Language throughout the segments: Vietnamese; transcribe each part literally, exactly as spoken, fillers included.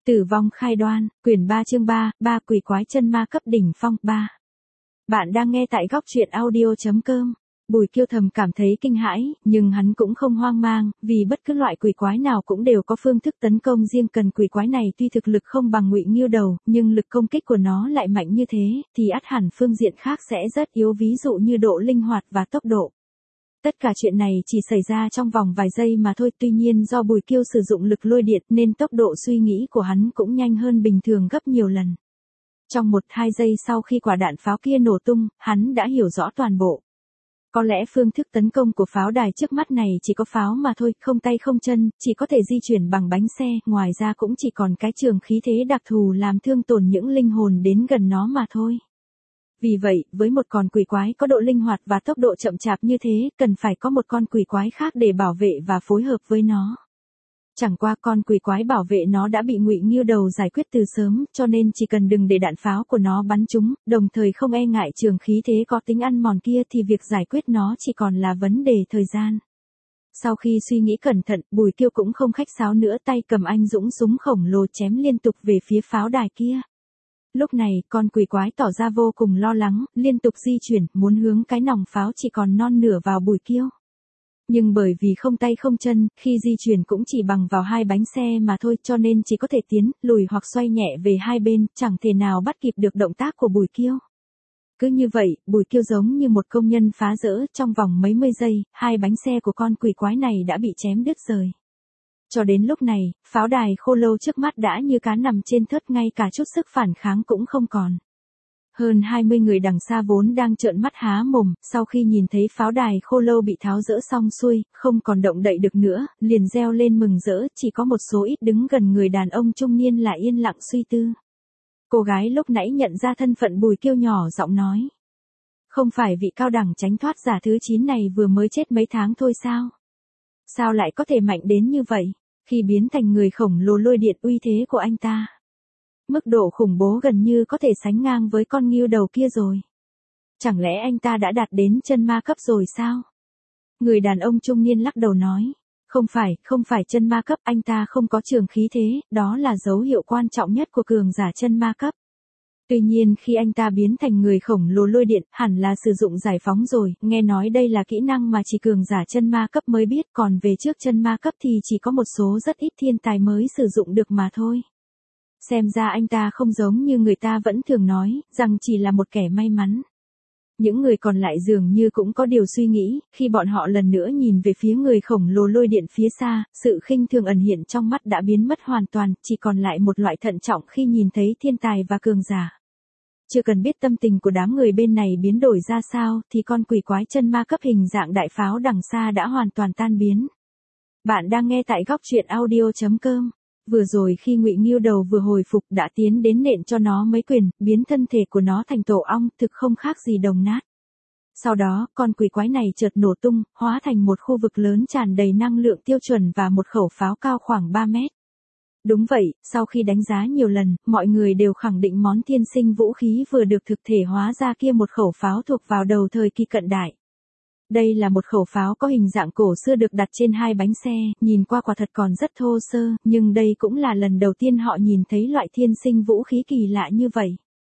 Tử vong khai đoan, quyển ba chương ba, ba quỷ quái chân ma cấp đỉnh phong ba. Bạn đang nghe tại góc truyện audio chấm com. Bùi Kiêu thầm cảm thấy kinh hãi, nhưng hắn cũng không hoang mang, vì bất cứ loại quỷ quái nào cũng đều có phương thức tấn công riêng. Cần quỷ quái này tuy thực lực không bằng Ngụy Nghiêu Đầu, nhưng lực công kích của nó lại mạnh như thế, thì ắt hẳn phương diện khác sẽ rất yếu, ví dụ như độ linh hoạt và tốc độ. Tất cả chuyện này chỉ xảy ra trong vòng vài giây mà thôi, tuy nhiên do Bùi Kiêu sử dụng lực lôi điện nên tốc độ suy nghĩ của hắn cũng nhanh hơn bình thường gấp nhiều lần. Trong một hai giây sau khi quả đạn pháo kia nổ tung, hắn đã hiểu rõ toàn bộ. Có lẽ phương thức tấn công của pháo đài trước mắt này chỉ có pháo mà thôi, không tay không chân, chỉ có thể di chuyển bằng bánh xe, ngoài ra cũng chỉ còn cái trường khí thế đặc thù làm thương tổn những linh hồn đến gần nó mà thôi. Vì vậy, với một con quỷ quái có độ linh hoạt và tốc độ chậm chạp như thế, cần phải có một con quỷ quái khác để bảo vệ và phối hợp với nó. Chẳng qua con quỷ quái bảo vệ nó đã bị Ngụy Nghiêu Đầu giải quyết từ sớm, cho nên chỉ cần đừng để đạn pháo của nó bắn trúng, đồng thời không e ngại trường khí thế có tính ăn mòn kia thì việc giải quyết nó chỉ còn là vấn đề thời gian. Sau khi suy nghĩ cẩn thận, Bùi Kiêu cũng không khách sáo nữa, tay cầm anh dũng súng khổng lồ chém liên tục về phía pháo đài kia. Lúc này, con quỷ quái tỏ ra vô cùng lo lắng, liên tục di chuyển, muốn hướng cái nòng pháo chỉ còn non nửa vào Bùi Kiêu. Nhưng bởi vì không tay không chân, khi di chuyển cũng chỉ bằng vào hai bánh xe mà thôi, cho nên chỉ có thể tiến, lùi hoặc xoay nhẹ về hai bên, chẳng thể nào bắt kịp được động tác của Bùi Kiêu. Cứ như vậy, Bùi Kiêu giống như một công nhân phá rỡ, trong vòng mấy mươi giây, hai bánh xe của con quỷ quái này đã bị chém đứt rời. Cho đến lúc này, pháo đài khô lâu trước mắt đã như cá nằm trên thớt, ngay cả chút sức phản kháng cũng không còn. Hơn hai mươi người đằng xa vốn đang trợn mắt há mồm, sau khi nhìn thấy pháo đài khô lâu bị tháo dỡ xong xuôi, không còn động đậy được nữa, liền reo lên mừng rỡ, chỉ có một số ít đứng gần người đàn ông trung niên là yên lặng suy tư. Cô gái lúc nãy nhận ra thân phận Bùi Kiêu nhỏ giọng nói. Không phải vị cao đẳng tránh thoát giả thứ chín này vừa mới chết mấy tháng thôi sao? Sao lại có thể mạnh đến như vậy, khi biến thành người khổng lồ lôi điện uy thế của anh ta? Mức độ khủng bố gần như có thể sánh ngang với con Nghiêu Đầu kia rồi. Chẳng lẽ anh ta đã đạt đến chân ma cấp rồi sao? Người đàn ông trung niên lắc đầu nói. Không phải, không phải chân ma cấp, anh ta không có trường khí thế, đó là dấu hiệu quan trọng nhất của cường giả chân ma cấp. Tuy nhiên khi anh ta biến thành người khổng lồ lôi điện, hẳn là sử dụng giải phóng rồi, nghe nói đây là kỹ năng mà chỉ cường giả chân ma cấp mới biết, còn về trước chân ma cấp thì chỉ có một số rất ít thiên tài mới sử dụng được mà thôi. Xem ra anh ta không giống như người ta vẫn thường nói, rằng chỉ là một kẻ may mắn. Những người còn lại dường như cũng có điều suy nghĩ, khi bọn họ lần nữa nhìn về phía người khổng lồ lôi điện phía xa, sự khinh thường ẩn hiện trong mắt đã biến mất hoàn toàn, chỉ còn lại một loại thận trọng khi nhìn thấy thiên tài và cường giả. Chưa cần biết tâm tình của đám người bên này biến đổi ra sao, thì con quỷ quái chân ma cấp hình dạng đại pháo đằng xa đã hoàn toàn tan biến. Bạn đang nghe tại góc truyện audio chấm com. Vừa rồi khi Ngụy Nghiêu Đầu vừa hồi phục đã tiến đến nện cho nó mấy quyền, biến thân thể của nó thành tổ ong, thực không khác gì đồng nát. Sau đó, con quỷ quái này chợt nổ tung, hóa thành một khu vực lớn tràn đầy năng lượng tiêu chuẩn và một khẩu pháo cao khoảng ba mét. Đúng vậy, sau khi đánh giá nhiều lần, mọi người đều khẳng định món thiên sinh vũ khí vừa được thực thể hóa ra kia một khẩu pháo thuộc vào đầu thời kỳ cận đại. Đây là một khẩu pháo có hình dạng cổ xưa được đặt trên hai bánh xe, nhìn qua quả thật còn rất thô sơ, nhưng đây cũng là lần đầu tiên họ nhìn thấy loại thiên sinh vũ khí kỳ lạ như vậy.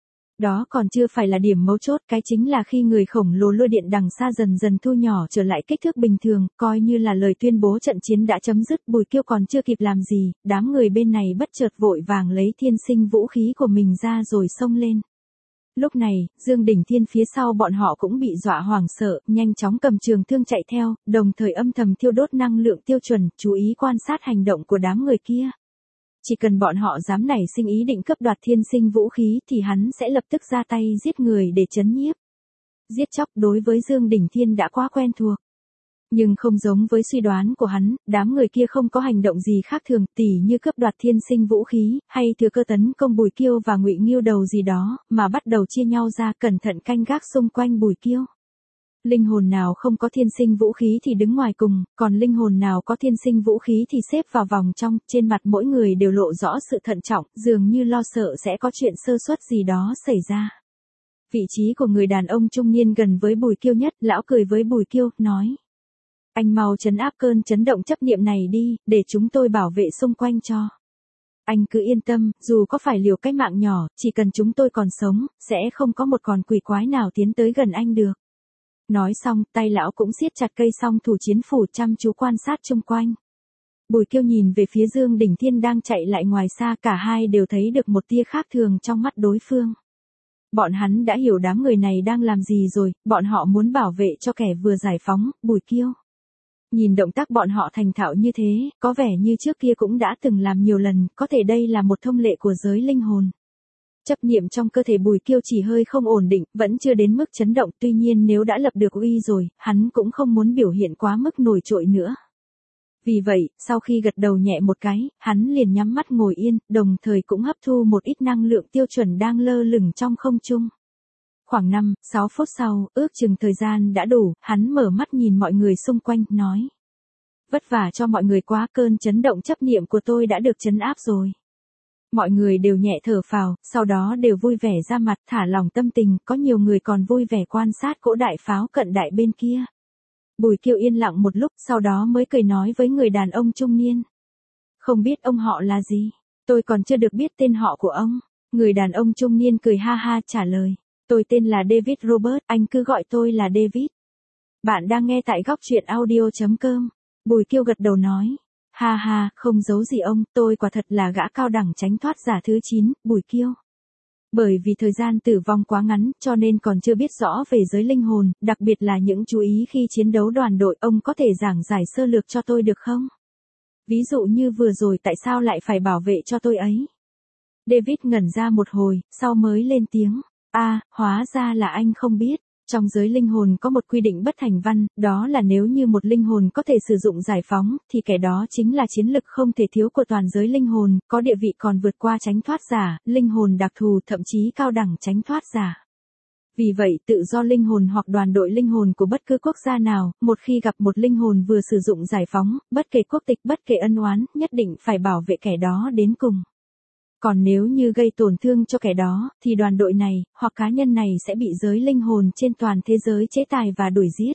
Đó còn chưa phải là điểm mấu chốt, cái chính là khi người khổng lồ lôi điện đằng xa dần dần thu nhỏ trở lại kích thước bình thường, coi như là lời tuyên bố trận chiến đã chấm dứt. Bùi Kiêu còn chưa kịp làm gì, đám người bên này bất chợt vội vàng lấy thiên sinh vũ khí của mình ra rồi xông lên. Lúc này, Dương Đỉnh Thiên phía sau bọn họ cũng bị dọa hoảng sợ, nhanh chóng cầm trường thương chạy theo, đồng thời âm thầm thiêu đốt năng lượng tiêu chuẩn, chú ý quan sát hành động của đám người kia. Chỉ cần bọn họ dám nảy sinh ý định cướp đoạt thiên sinh vũ khí thì hắn sẽ lập tức ra tay giết người để trấn nhiếp. Giết chóc đối với Dương Đỉnh Thiên đã quá quen thuộc. Nhưng không giống với suy đoán của hắn, đám người kia không có hành động gì khác thường, tỉ như cướp đoạt thiên sinh vũ khí, hay thừa cơ tấn công Bùi Kiêu và Ngụy Nghiêu Đầu gì đó, mà bắt đầu chia nhau ra cẩn thận canh gác xung quanh Bùi Kiêu. Linh hồn nào không có thiên sinh vũ khí thì đứng ngoài cùng, còn linh hồn nào có thiên sinh vũ khí thì xếp vào vòng trong, trên mặt mỗi người đều lộ rõ sự thận trọng, dường như lo sợ sẽ có chuyện sơ suất gì đó xảy ra. Vị trí của người đàn ông trung niên gần với Bùi Kiêu nhất, lão cười với Bùi Kiêu, nói. Anh mau trấn áp cơn chấn động chấp niệm này đi, để chúng tôi bảo vệ xung quanh cho. Anh cứ yên tâm, dù có phải liều cái mạng nhỏ, chỉ cần chúng tôi còn sống, sẽ không có một con quỷ quái nào tiến tới gần anh được. Nói xong, tay lão cũng siết chặt cây song thủ chiến phủ chăm chú quan sát chung quanh. Bùi Kiêu nhìn về phía Dương Đình Thiên đang chạy lại ngoài xa, cả hai đều thấy được một tia khác thường trong mắt đối phương. Bọn hắn đã hiểu đám người này đang làm gì rồi, bọn họ muốn bảo vệ cho kẻ vừa giải phóng, Bùi Kiêu. Nhìn động tác bọn họ thành thạo như thế, có vẻ như trước kia cũng đã từng làm nhiều lần, có thể đây là một thông lệ của giới linh hồn. Chấp niệm trong cơ thể Bùi Kiêu chỉ hơi không ổn định, vẫn chưa đến mức chấn động, tuy nhiên nếu đã lập được uy rồi, hắn cũng không muốn biểu hiện quá mức nổi trội nữa. Vì vậy, sau khi gật đầu nhẹ một cái, hắn liền nhắm mắt ngồi yên, đồng thời cũng hấp thu một ít năng lượng tiêu chuẩn đang lơ lửng trong không trung. Khoảng năm, sáu phút sau, ước chừng thời gian đã đủ, hắn mở mắt nhìn mọi người xung quanh, nói. Vất vả cho mọi người quá, cơn chấn động chấp niệm của tôi đã được trấn áp rồi. Mọi người đều nhẹ thở phào, sau đó đều vui vẻ ra mặt, thả lòng tâm tình, có nhiều người còn vui vẻ quan sát cỗ đại pháo cận đại bên kia. Bùi Kiêu yên lặng một lúc, sau đó mới cười nói với người đàn ông trung niên. Không biết ông họ là gì? Tôi còn chưa được biết tên họ của ông. Người đàn ông trung niên cười ha ha trả lời. Tôi tên là David Robert, anh cứ gọi tôi là David. Bạn đang nghe tại góc truyện audio chấm com. Bùi Kiêu gật đầu nói. Ha ha, không giấu gì ông, tôi quả thật là gã cao đẳng tránh thoát giả thứ chín, Bùi Kiêu. Bởi vì thời gian tử vong quá ngắn, cho nên còn chưa biết rõ về giới linh hồn, đặc biệt là những chú ý khi chiến đấu đoàn đội, ông có thể giảng giải sơ lược cho tôi được không? Ví dụ như vừa rồi tại sao lại phải bảo vệ cho tôi ấy? David ngẩn ra một hồi, sau mới lên tiếng. À, hóa ra là anh không biết. Trong giới linh hồn có một quy định bất thành văn, đó là nếu như một linh hồn có thể sử dụng giải phóng, thì kẻ đó chính là chiến lực không thể thiếu của toàn giới linh hồn, có địa vị còn vượt qua tránh thoát giả, linh hồn đặc thù, thậm chí cao đẳng tránh thoát giả. Vì vậy, tự do linh hồn hoặc đoàn đội linh hồn của bất cứ quốc gia nào, một khi gặp một linh hồn vừa sử dụng giải phóng, bất kể quốc tịch, bất kể ân oán, nhất định phải bảo vệ kẻ đó đến cùng. Còn nếu như gây tổn thương cho kẻ đó, thì đoàn đội này, hoặc cá nhân này sẽ bị giới linh hồn trên toàn thế giới chế tài và đuổi giết.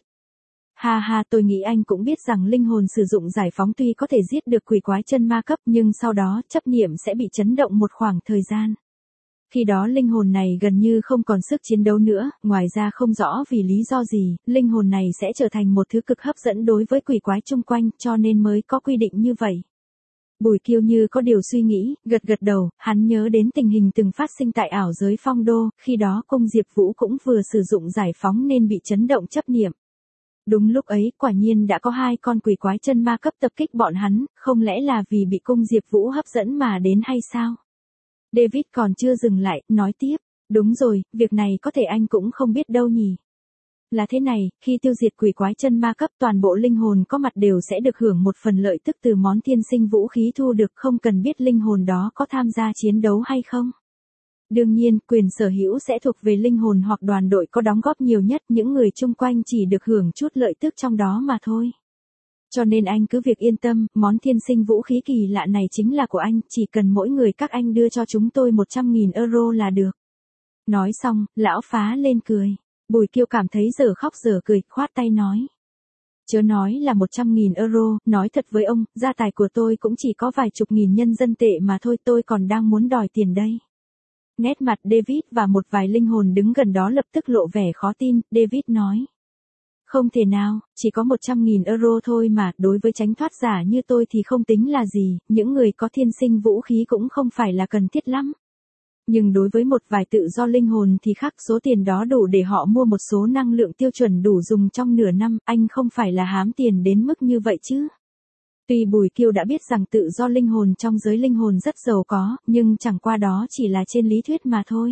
Ha ha, tôi nghĩ anh cũng biết rằng linh hồn sử dụng giải phóng tuy có thể giết được quỷ quái chân ma cấp, nhưng sau đó chấp niệm sẽ bị chấn động một khoảng thời gian. Khi đó linh hồn này gần như không còn sức chiến đấu nữa, ngoài ra không rõ vì lý do gì, linh hồn này sẽ trở thành một thứ cực hấp dẫn đối với quỷ quái chung quanh, cho nên mới có quy định như vậy. Bùi Kiêu như có điều suy nghĩ, gật gật đầu, hắn nhớ đến tình hình từng phát sinh tại ảo giới Phong Đô, khi đó cung Diệp Vũ cũng vừa sử dụng giải phóng nên bị chấn động chấp niệm. Đúng lúc ấy, quả nhiên đã có hai con quỷ quái chân ma cấp tập kích bọn hắn, không lẽ là vì bị cung Diệp Vũ hấp dẫn mà đến hay sao? David còn chưa dừng lại, nói tiếp, đúng rồi, việc này có thể anh cũng không biết đâu nhỉ. Là thế này, khi tiêu diệt quỷ quái chân ma cấp, toàn bộ linh hồn có mặt đều sẽ được hưởng một phần lợi tức từ món thiên sinh vũ khí thu được, không cần biết linh hồn đó có tham gia chiến đấu hay không. Đương nhiên, quyền sở hữu sẽ thuộc về linh hồn hoặc đoàn đội có đóng góp nhiều nhất, những người chung quanh chỉ được hưởng chút lợi tức trong đó mà thôi. Cho nên anh cứ việc yên tâm, món thiên sinh vũ khí kỳ lạ này chính là của anh, chỉ cần mỗi người các anh đưa cho chúng tôi một trăm nghìn euro là được. Nói xong, lão phá lên cười. Bùi Kiêu cảm thấy giờ khóc giờ cười, khoát tay nói. Chớ nói là một trăm nghìn euro, nói thật với ông, gia tài của tôi cũng chỉ có vài chục nghìn nhân dân tệ mà thôi, tôi còn đang muốn đòi tiền đây. Nét mặt David và một vài linh hồn đứng gần đó lập tức lộ vẻ khó tin, David nói. Không thể nào, chỉ có một trăm nghìn euro thôi mà, đối với tránh thoát giả như tôi thì không tính là gì, những người có thiên sinh vũ khí cũng không phải là cần thiết lắm. Nhưng đối với một vài tự do linh hồn thì khác, số tiền đó đủ để họ mua một số năng lượng tiêu chuẩn đủ dùng trong nửa năm, anh không phải là hám tiền đến mức như vậy chứ. Tuy Bùi Kiêu đã biết rằng tự do linh hồn trong giới linh hồn rất giàu có, nhưng chẳng qua đó chỉ là trên lý thuyết mà thôi.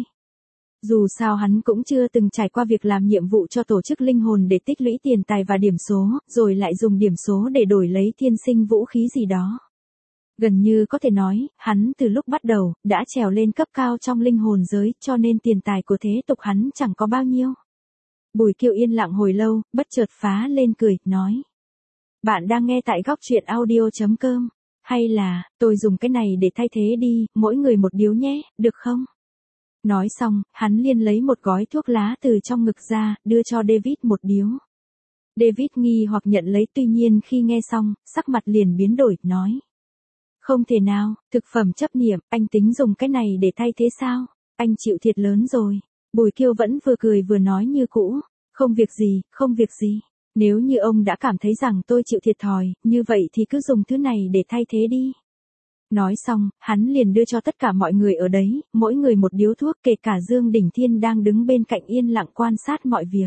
Dù sao hắn cũng chưa từng trải qua việc làm nhiệm vụ cho tổ chức linh hồn để tích lũy tiền tài và điểm số, rồi lại dùng điểm số để đổi lấy thiên sinh vũ khí gì đó. Gần như có thể nói, hắn từ lúc bắt đầu, đã trèo lên cấp cao trong linh hồn giới, cho nên tiền tài của thế tục hắn chẳng có bao nhiêu. Bùi Kiêu yên lặng hồi lâu, bất chợt phá lên cười, nói. Bạn đang nghe tại góc truyện audio chấm com, hay là, tôi dùng cái này để thay thế đi, mỗi người một điếu nhé, được không? Nói xong, hắn liền lấy một gói thuốc lá từ trong ngực ra, đưa cho David một điếu. David nghi hoặc nhận lấy, tuy nhiên khi nghe xong, sắc mặt liền biến đổi, nói. Không thể nào, thực phẩm chấp niệm, anh tính dùng cái này để thay thế sao? Anh chịu thiệt lớn rồi. Bùi Kiêu vẫn vừa cười vừa nói như cũ. Không việc gì, không việc gì. Nếu như ông đã cảm thấy rằng tôi chịu thiệt thòi, như vậy thì cứ dùng thứ này để thay thế đi. Nói xong, hắn liền đưa cho tất cả mọi người ở đấy, mỗi người một điếu thuốc, kể cả Dương Đỉnh Thiên đang đứng bên cạnh yên lặng quan sát mọi việc.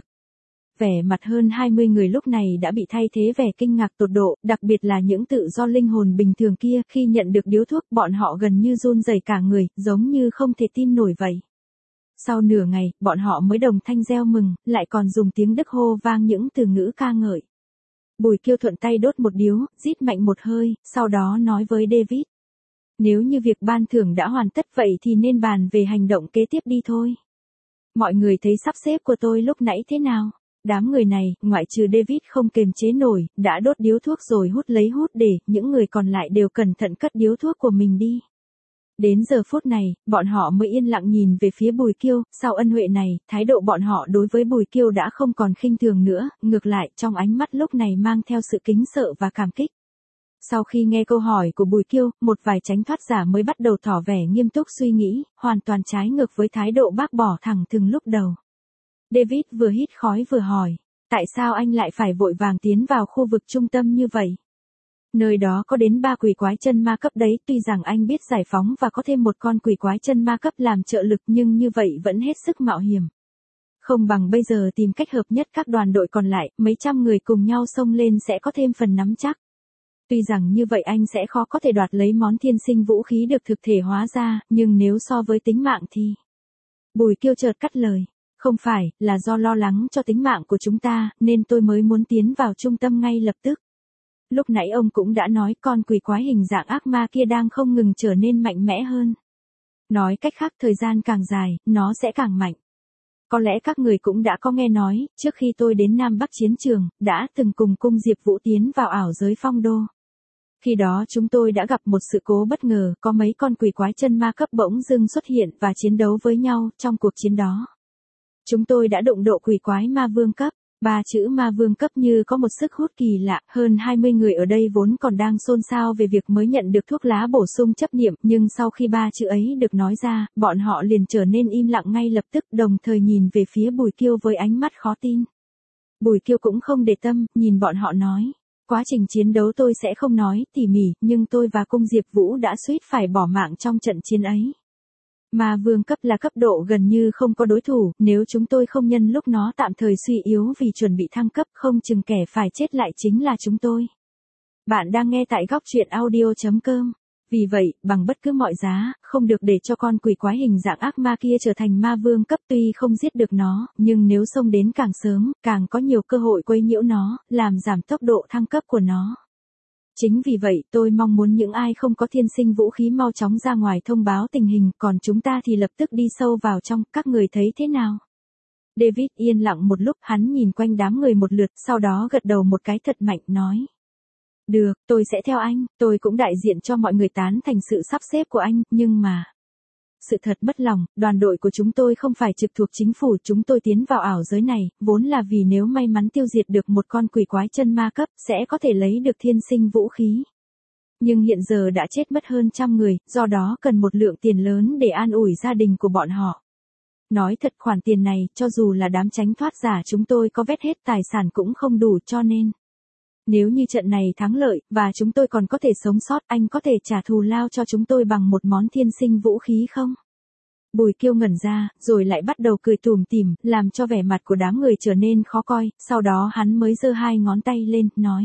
Vẻ mặt hơn hai mươi người lúc này đã bị thay thế vẻ kinh ngạc tột độ, đặc biệt là những tự do linh hồn bình thường kia, khi nhận được điếu thuốc bọn họ gần như run rẩy cả người, giống như không thể tin nổi vậy. Sau nửa ngày, bọn họ mới đồng thanh reo mừng, lại còn dùng tiếng Đức hô vang những từ ngữ ca ngợi. Bùi Kiêu thuận tay đốt một điếu, rít mạnh một hơi, sau đó nói với David. Nếu như việc ban thưởng đã hoàn tất vậy thì nên bàn về hành động kế tiếp đi thôi. Mọi người thấy sắp xếp của tôi lúc nãy thế nào? Đám người này, ngoại trừ David không kềm chế nổi, đã đốt điếu thuốc rồi hút lấy hút để, những người còn lại đều cẩn thận cất điếu thuốc của mình đi. Đến giờ phút này, bọn họ mới yên lặng nhìn về phía Bùi Kiêu, sau ân huệ này, thái độ bọn họ đối với Bùi Kiêu đã không còn khinh thường nữa, ngược lại, trong ánh mắt lúc này mang theo sự kính sợ và cảm kích. Sau khi nghe câu hỏi của Bùi Kiêu, một vài tránh thoát giả mới bắt đầu tỏ vẻ nghiêm túc suy nghĩ, hoàn toàn trái ngược với thái độ bác bỏ thẳng thừng lúc đầu. David vừa hít khói vừa hỏi, tại sao anh lại phải vội vàng tiến vào khu vực trung tâm như vậy? Nơi đó có đến ba quỷ quái chân ma cấp đấy, tuy rằng anh biết giải phóng và có thêm một con quỷ quái chân ma cấp làm trợ lực nhưng như vậy vẫn hết sức mạo hiểm. Không bằng bây giờ tìm cách hợp nhất các đoàn đội còn lại, mấy trăm người cùng nhau xông lên sẽ có thêm phần nắm chắc. Tuy rằng như vậy anh sẽ khó có thể đoạt lấy món thiên sinh vũ khí được thực thể hóa ra, nhưng nếu so với tính mạng thì... Bùi Kiêu chợt cắt lời. Không phải, là do lo lắng cho tính mạng của chúng ta, nên tôi mới muốn tiến vào trung tâm ngay lập tức. Lúc nãy ông cũng đã nói con quỷ quái hình dạng ác ma kia đang không ngừng trở nên mạnh mẽ hơn. Nói cách khác thời gian càng dài, nó sẽ càng mạnh. Có lẽ các người cũng đã có nghe nói, trước khi tôi đến Nam Bắc chiến trường, đã từng cùng cung Diệp Vũ tiến vào ảo giới phong đô. Khi đó chúng tôi đã gặp một sự cố bất ngờ, có mấy con quỷ quái chân ma cấp bỗng dưng xuất hiện và chiến đấu với nhau trong cuộc chiến đó. Chúng tôi đã đụng độ quỷ quái ma vương cấp. Ba chữ ma vương cấp như có một sức hút kỳ lạ, hơn hai mươi người ở đây vốn còn đang xôn xao về việc mới nhận được thuốc lá bổ sung chấp niệm, nhưng sau khi ba chữ ấy được nói ra, bọn họ liền trở nên im lặng ngay lập tức, đồng thời nhìn về phía Bùi Kiêu với ánh mắt khó tin. Bùi Kiêu cũng không để tâm, nhìn bọn họ nói, quá trình chiến đấu tôi sẽ không nói tỉ mỉ, nhưng tôi và cung Diệp Vũ đã suýt phải bỏ mạng trong trận chiến ấy. Ma vương cấp là cấp độ gần như không có đối thủ, nếu chúng tôi không nhân lúc nó tạm thời suy yếu vì chuẩn bị thăng cấp, không chừng kẻ phải chết lại chính là chúng tôi. Bạn đang nghe tại góc truyện audio chấm com. Vì vậy, bằng bất cứ mọi giá, không được để cho con quỷ quái hình dạng ác ma kia trở thành ma vương cấp, tuy không giết được nó, nhưng nếu xông đến càng sớm, càng có nhiều cơ hội quấy nhiễu nó, làm giảm tốc độ thăng cấp của nó. Chính vì vậy, tôi mong muốn những ai không có thiên sinh vũ khí mau chóng ra ngoài thông báo tình hình, còn chúng ta thì lập tức đi sâu vào trong, các người thấy thế nào? David yên lặng một lúc, hắn nhìn quanh đám người một lượt, sau đó gật đầu một cái thật mạnh, nói. Được, tôi sẽ theo anh, tôi cũng đại diện cho mọi người tán thành sự sắp xếp của anh, nhưng mà... Sự thật mất lòng, đoàn đội của chúng tôi không phải trực thuộc chính phủ, chúng tôi tiến vào ảo giới này, vốn là vì nếu may mắn tiêu diệt được một con quỷ quái chân ma cấp, sẽ có thể lấy được thiên sinh vũ khí. Nhưng hiện giờ đã chết mất hơn trăm người, do đó cần một lượng tiền lớn để an ủi gia đình của bọn họ. Nói thật khoản tiền này, cho dù là đám tránh thoát giả chúng tôi có vét hết tài sản cũng không đủ, cho nên. Nếu như trận này thắng lợi, và chúng tôi còn có thể sống sót, anh có thể trả thù lao cho chúng tôi bằng một món thiên sinh vũ khí không? Bùi Kiêu ngẩn ra, rồi lại bắt đầu cười tủm tỉm, làm cho vẻ mặt của đám người trở nên khó coi, sau đó hắn mới giơ hai ngón tay lên, nói.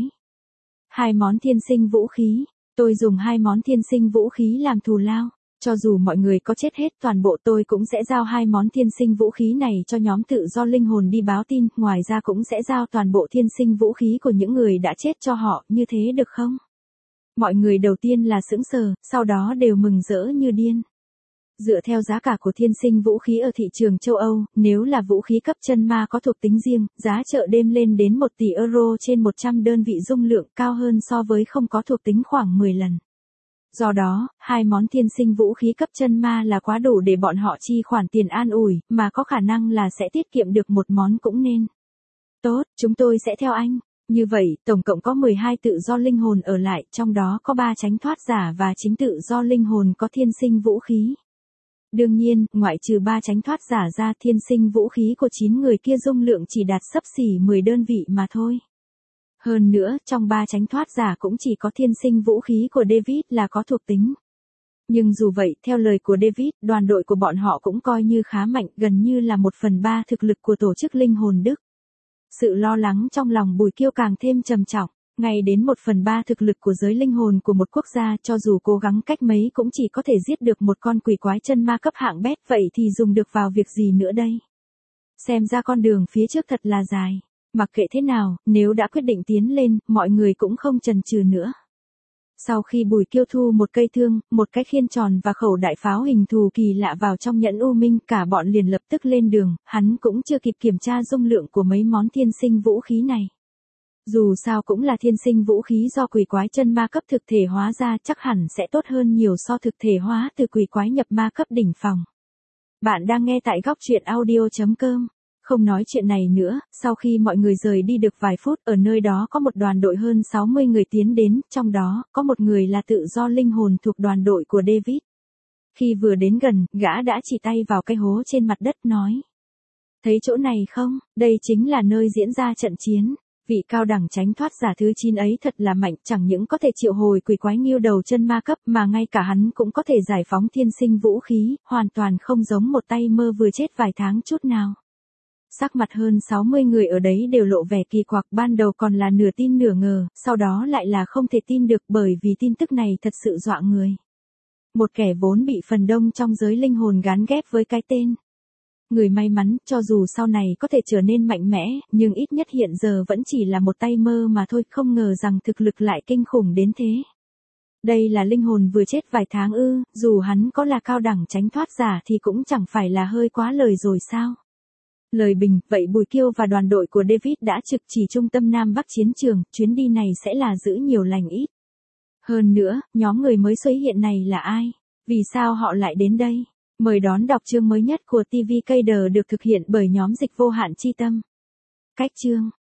Hai món thiên sinh vũ khí, tôi dùng hai món thiên sinh vũ khí làm thù lao. Cho dù mọi người có chết hết toàn bộ tôi cũng sẽ giao hai món thiên sinh vũ khí này cho nhóm tự do linh hồn đi báo tin, ngoài ra cũng sẽ giao toàn bộ thiên sinh vũ khí của những người đã chết cho họ, như thế được không? Mọi người đầu tiên là sững sờ, sau đó đều mừng rỡ như điên. Dựa theo giá cả của thiên sinh vũ khí ở thị trường châu Âu, nếu là vũ khí cấp chân ma có thuộc tính riêng, giá chợ đêm lên đến một tỷ euro trên một trăm đơn vị dung lượng, cao hơn so với không có thuộc tính khoảng mười lần. Do đó, hai món thiên sinh vũ khí cấp chân ma là quá đủ để bọn họ chi khoản tiền an ủi, mà có khả năng là sẽ tiết kiệm được một món cũng nên. Tốt, chúng tôi sẽ theo anh. Như vậy, tổng cộng có mười hai tự do linh hồn ở lại, trong đó có ba tránh thoát giả và chính tự do linh hồn có thiên sinh vũ khí. Đương nhiên, ngoại trừ ba tránh thoát giả ra, thiên sinh vũ khí của chín người kia dung lượng chỉ đạt xấp xỉ mười đơn vị mà thôi. Hơn nữa, trong ba tránh thoát giả cũng chỉ có thiên sinh vũ khí của David là có thuộc tính. Nhưng dù vậy, theo lời của David, đoàn đội của bọn họ cũng coi như khá mạnh, gần như là một phần ba thực lực của tổ chức linh hồn Đức. Sự lo lắng trong lòng Bùi Kiêu càng thêm trầm trọng, ngay đến một phần ba thực lực của giới linh hồn của một quốc gia cho dù cố gắng cách mấy cũng chỉ có thể giết được một con quỷ quái chân ma cấp hạng bét, vậy thì dùng được vào việc gì nữa đây? Xem ra con đường phía trước thật là dài. Mặc kệ thế nào, nếu đã quyết định tiến lên, mọi người cũng không chần chừ nữa. Sau khi Bùi Kiêu thu một cây thương, một cái khiên tròn và khẩu đại pháo hình thù kỳ lạ vào trong nhẫn u minh, cả bọn liền lập tức lên đường, hắn cũng chưa kịp kiểm tra dung lượng của mấy món thiên sinh vũ khí này. Dù sao cũng là thiên sinh vũ khí do quỷ quái chân ma cấp thực thể hóa ra, chắc hẳn sẽ tốt hơn nhiều so thực thể hóa từ quỷ quái nhập ma cấp đỉnh phòng. Bạn đang nghe tại góc truyện audio chấm com. Không nói chuyện này nữa, sau khi mọi người rời đi được vài phút, ở nơi đó có một đoàn đội hơn sáu mươi người tiến đến, trong đó, có một người là tự do linh hồn thuộc đoàn đội của David. Khi vừa đến gần, gã đã chỉ tay vào cái hố trên mặt đất nói. Thấy chỗ này không, đây chính là nơi diễn ra trận chiến. Vị cao đẳng tránh thoát giả thứ chín ấy thật là mạnh, chẳng những có thể triệu hồi quỷ quái nghiêu đầu chân ma cấp mà ngay cả hắn cũng có thể giải phóng thiên sinh vũ khí, hoàn toàn không giống một tay mơ vừa chết vài tháng chút nào. Sắc mặt hơn sáu mươi người ở đấy đều lộ vẻ kỳ quặc, ban đầu còn là nửa tin nửa ngờ, sau đó lại là không thể tin được bởi vì tin tức này thật sự dọa người. Một kẻ vốn bị phần đông trong giới linh hồn gán ghép với cái tên. Người may mắn, cho dù sau này có thể trở nên mạnh mẽ, nhưng ít nhất hiện giờ vẫn chỉ là một tay mơ mà thôi, không ngờ rằng thực lực lại kinh khủng đến thế. Đây là linh hồn vừa chết vài tháng ư, dù hắn có là cao đẳng tránh thoát giả thì cũng chẳng phải là hơi quá lời rồi sao? Lời bình, vậy Bùi Kiêu và đoàn đội của David đã trực chỉ trung tâm Nam Bắc chiến trường, chuyến đi này sẽ là giữ nhiều lành ít. Hơn nữa, nhóm người mới xuất hiện này là ai? Vì sao họ lại đến đây? Mời đón đọc chương mới nhất của ti vi Cader được thực hiện bởi nhóm dịch vô hạn chi tâm. Cách chương